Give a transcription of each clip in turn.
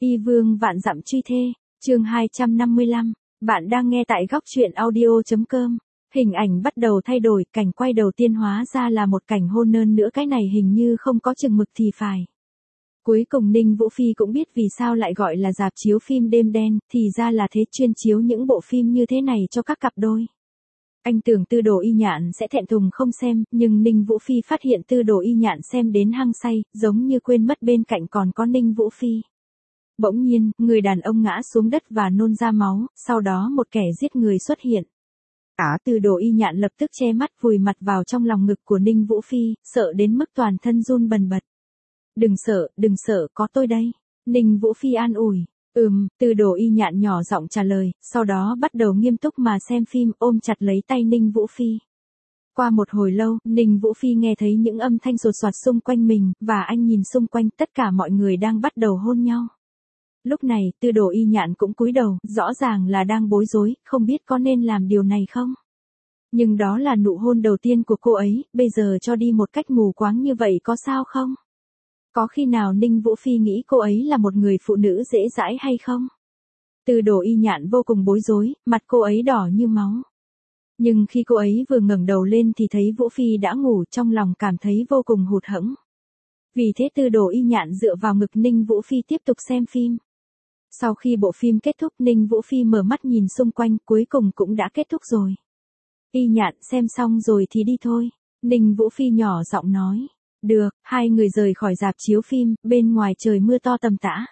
Y vương vạn dặm truy thê, chương 255, bạn đang nghe tại góc truyện audio.com. Hình ảnh bắt đầu thay đổi, cảnh quay đầu tiên hóa ra là một cảnh hôn nơn nữa, cái này hình như không có chừng mực thì phải. Cuối cùng Ninh Vũ Phi cũng biết vì sao lại gọi là rạp chiếu phim đêm đen, thì ra là thế, chuyên chiếu những bộ phim như thế này cho các cặp đôi. Anh tưởng Tư Đồ Y Nhạn sẽ thẹn thùng không xem, nhưng Ninh Vũ Phi phát hiện Tư Đồ Y Nhạn xem đến hăng say, giống như quên mất bên cạnh còn có Ninh Vũ Phi. Bỗng nhiên, người đàn ông ngã xuống đất và nôn ra máu, sau đó một kẻ giết người xuất hiện. Tư Đồ Y Nhạn lập tức che mắt vùi mặt vào trong lòng ngực của Ninh Vũ Phi, sợ đến mức toàn thân run bần bật. Đừng sợ, có tôi đây. Ninh Vũ Phi an ủi. Tư Đồ Y Nhạn nhỏ giọng trả lời, sau đó bắt đầu nghiêm túc mà xem phim, ôm chặt lấy tay Ninh Vũ Phi. Qua một hồi lâu, Ninh Vũ Phi nghe thấy những âm thanh sột soạt xung quanh mình, và anh nhìn xung quanh, tất cả mọi người đang bắt đầu hôn nhau. Lúc này, Tư Đồ Y Nhạn cũng cúi đầu, rõ ràng là đang bối rối, không biết có nên làm điều này không. Nhưng đó là nụ hôn đầu tiên của cô ấy, bây giờ cho đi một cách mù quáng như vậy có sao không? Có khi nào Ninh Vũ Phi nghĩ cô ấy là một người phụ nữ dễ dãi hay không? Tư Đồ Y Nhạn vô cùng bối rối, mặt cô ấy đỏ như máu. Nhưng khi cô ấy vừa ngẩng đầu lên thì thấy Vũ Phi đã ngủ, trong lòng cảm thấy vô cùng hụt hẫng. Vì thế Tư Đồ Y Nhạn dựa vào ngực Ninh Vũ Phi tiếp tục xem phim. Sau khi bộ phim kết thúc, Ninh Vũ Phi mở mắt nhìn xung quanh, cuối cùng cũng đã kết thúc rồi. Y Nhạn, xem xong rồi thì đi thôi. Ninh Vũ Phi nhỏ giọng nói. Được, hai người rời khỏi rạp chiếu phim, bên ngoài trời mưa to tầm tã.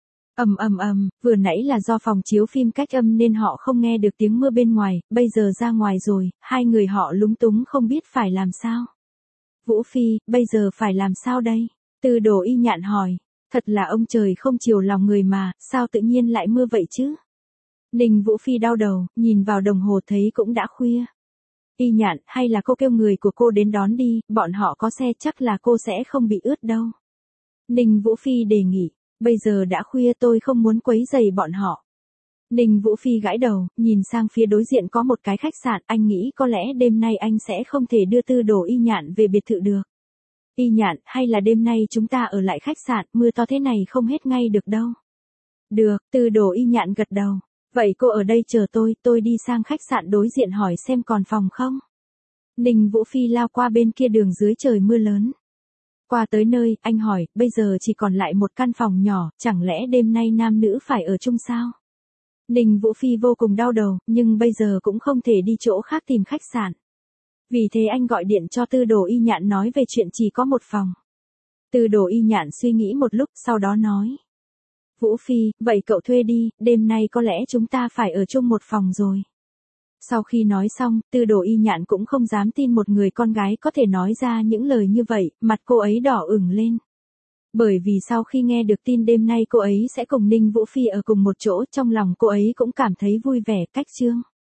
Vừa nãy là do phòng chiếu phim cách âm nên họ không nghe được tiếng mưa bên ngoài, bây giờ ra ngoài rồi, hai người họ lúng túng không biết phải làm sao. Vũ Phi, bây giờ phải làm sao đây? Tư Đồ Y Nhạn hỏi. Thật là ông trời không chiều lòng người mà, sao tự nhiên lại mưa vậy chứ? Ninh Vũ Phi đau đầu, nhìn vào đồng hồ thấy cũng đã khuya. Y Nhạn, hay là cô kêu người của cô đến đón đi, bọn họ có xe chắc là cô sẽ không bị ướt đâu. Ninh Vũ Phi đề nghị, bây giờ đã khuya tôi không muốn quấy rầy bọn họ. Ninh Vũ Phi gãi đầu, nhìn sang phía đối diện có một cái khách sạn, anh nghĩ có lẽ đêm nay anh sẽ không thể đưa Tư Đồ Y Nhạn về biệt thự được. Y Nhạn, hay là đêm nay chúng ta ở lại khách sạn, mưa to thế này không hết ngay được đâu. Được, Tư Đồ Y Nhạn gật đầu. Vậy cô ở đây chờ tôi đi sang khách sạn đối diện hỏi xem còn phòng không. Ninh Vũ Phi lao qua bên kia đường dưới trời mưa lớn. Qua tới nơi, anh hỏi, bây giờ chỉ còn lại một căn phòng nhỏ, chẳng lẽ đêm nay nam nữ phải ở chung sao? Ninh Vũ Phi vô cùng đau đầu, nhưng bây giờ cũng không thể đi chỗ khác tìm khách sạn. Vì thế anh gọi điện cho Tư Đồ Y Nhạn nói về chuyện chỉ có một phòng. Tư Đồ Y Nhạn suy nghĩ một lúc, sau đó nói. Vũ Phi, vậy cậu thuê đi, đêm nay có lẽ chúng ta phải ở chung một phòng rồi. Sau khi nói xong, Tư Đồ Y Nhạn cũng không dám tin một người con gái có thể nói ra những lời như vậy, mặt cô ấy đỏ ửng lên. Bởi vì sau khi nghe được tin đêm nay cô ấy sẽ cùng Ninh Vũ Phi ở cùng một chỗ, trong lòng cô ấy cũng cảm thấy vui vẻ. Cách chương